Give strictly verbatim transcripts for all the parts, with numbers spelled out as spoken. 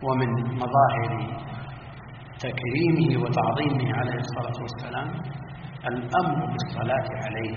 ومن مظاهر تكريمه وتعظيمه عليه الصلاة والسلام الأمر بالصلاة عليه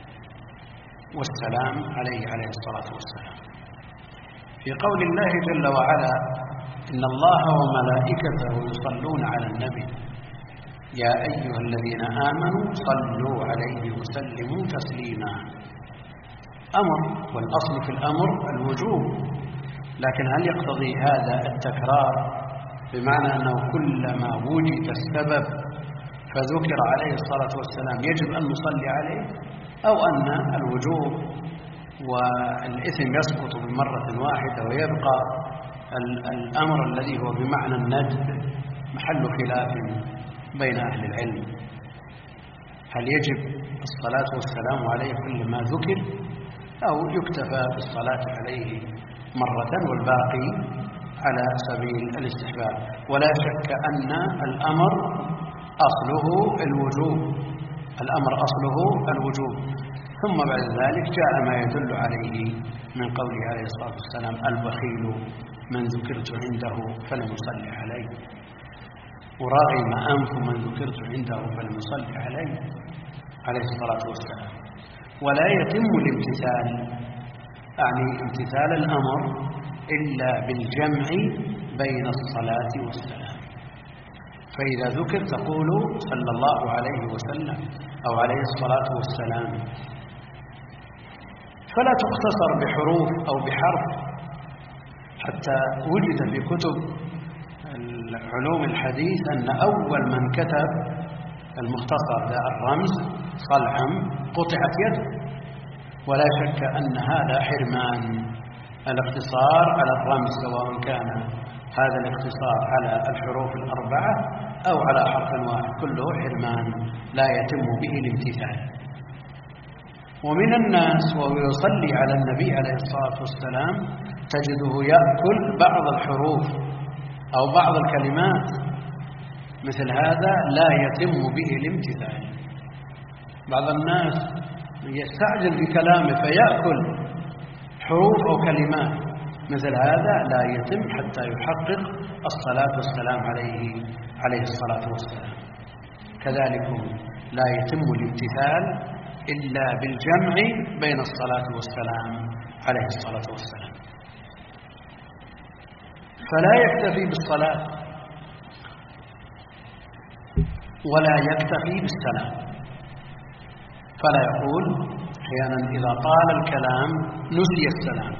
والسلام عليه عليه الصلاة والسلام. في قول الله جل وعلا: إن الله وملائكته يصلون على النبي يا أيها الذين آمنوا صلوا عليه وسلموا تسليما. أمر، والأصل في الأمر الوجوب، لكن هل يقتضي هذا التكرار بمعنى أنه كلما وجد السبب فذكر عليه الصلاة والسلام يجب أن نصلي عليه، أو أن الوجوب والإثم يسقط بمرة واحدة ويبقى الأمر الذي هو بمعنى الندب محل خلاف بين أهل العلم؟ هل يجب الصلاة والسلام عليه كلما ذكر، أو يكتفى بالصلاة عليه مرة والباقي على سبيل الاستحباب؟ ولا شك أن الأمر أصله الوجوب، الأمر أصله الوجوب، ثم بعد ذلك جاء ما يدل عليه من قوله عليه الصلاة والسلام: البخيل من ذكرت عنده فلم يصلي عليه، ورغم أنف من ذكرت عنده فلم يصلي عليه عليه الصلاة والسلام. ولا يتم الامتثال، يعني امتثال الأمر، إلا بالجمع بين الصلاة والسلام. فإذا ذكر تقول صلى الله عليه وسلم أو عليه الصلاة والسلام، فلا تختصر بحروف أو بحرف. حتى وجد في كتب علوم الحديث أن أول من كتب المختصر ذا الرمز صلعم قطعت يده، ولا شك أن هذا حرمان. الاقتصار على الرمز سواء كان هذا الاقتصار على الحروف الأربعة أو على حرف واحد كله حرمان لا يتم به الامتثال. ومن الناس وهو يصلي على النبي عليه الصلاة والسلام تجده يأكل بعض الحروف أو بعض الكلمات، مثل هذا لا يتم به الامتثال. بعض الناس يستعجل بكلامه فيأكل حروف أو كلمات، مثل هذا لا يتم حتى يحقق الصلاة والسلام عليه عليه الصلاة والسلام. كذلك لا يتم الامتثال إلا بالجمع بين الصلاة والسلام عليه الصلاة والسلام. فلا يكتفي بالصلاة ولا يكتفي بالسلام، فلا يقول أحيانا إذا طال الكلام نسي السلام.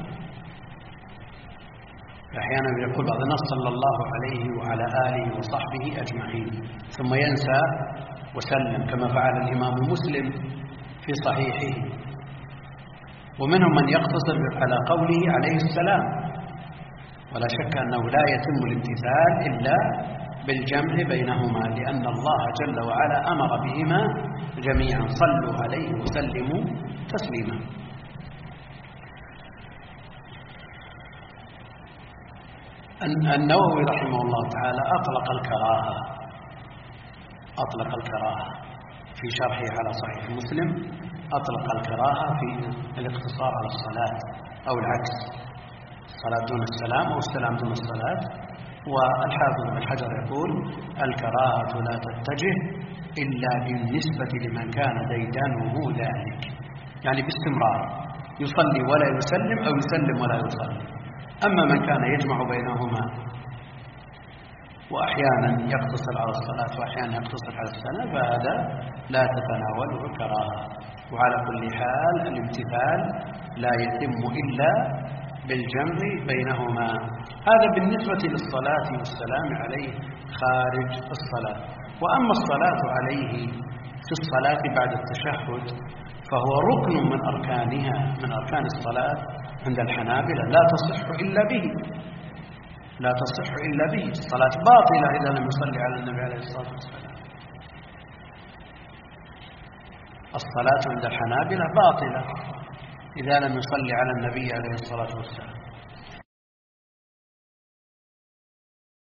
أحيانا يقول بعض الناس صلى الله عليه وعلى آله وصحبه أجمعين ثم ينسى وسلم، كما فعل الإمام مسلم في صحيحه. ومنهم من يقتصر على قوله عليه السلام. ولا شك أنه لا يتم الامتثال إلا بالجمع بينهما، لأن الله جل وعلا أمر بهما جميعا: صلوا عليه وسلموا تسليما. النووي رحمه الله تعالى أطلق الكراهة أطلق الكراهة في شرحه على صحيح مسلم، أطلق الكراهة في الاقتصار على الصلاة أو العكس، الصلاة دون السلام أو السلام دون الصلاة. والحافظ بن حجر يقول: الكراهة لا تتجه إلا بالنسبة لمن كان ديدانه ذلك، يعني باستمرار يصلي ولا يسلم أو يسلم ولا يصلي. أما من كان يجمع بينهما وأحيانا يقتصر على الصلاة وأحيانا يقتصر على السلام فهذا لا تتناوله الكراهة. وعلى كل حال الامتثال لا يتم إلا بالجمع بينهما. هذا بالنسبة للصلاة والسلام عليه خارج الصلاة. وأما الصلاة عليه في الصلاة بعد التشهد فهو ركن من أركانها، من أركان الصلاة عند الحنابلة، لا تصح إلا به لا تصح إلا به. الصلاة باطلة إذا لم يصلي على النبي عليه الصلاة والسلام. الصلاة عند الحنابلة باطلة إذا لم يصلي على النبي عليه الصلاة والسلام.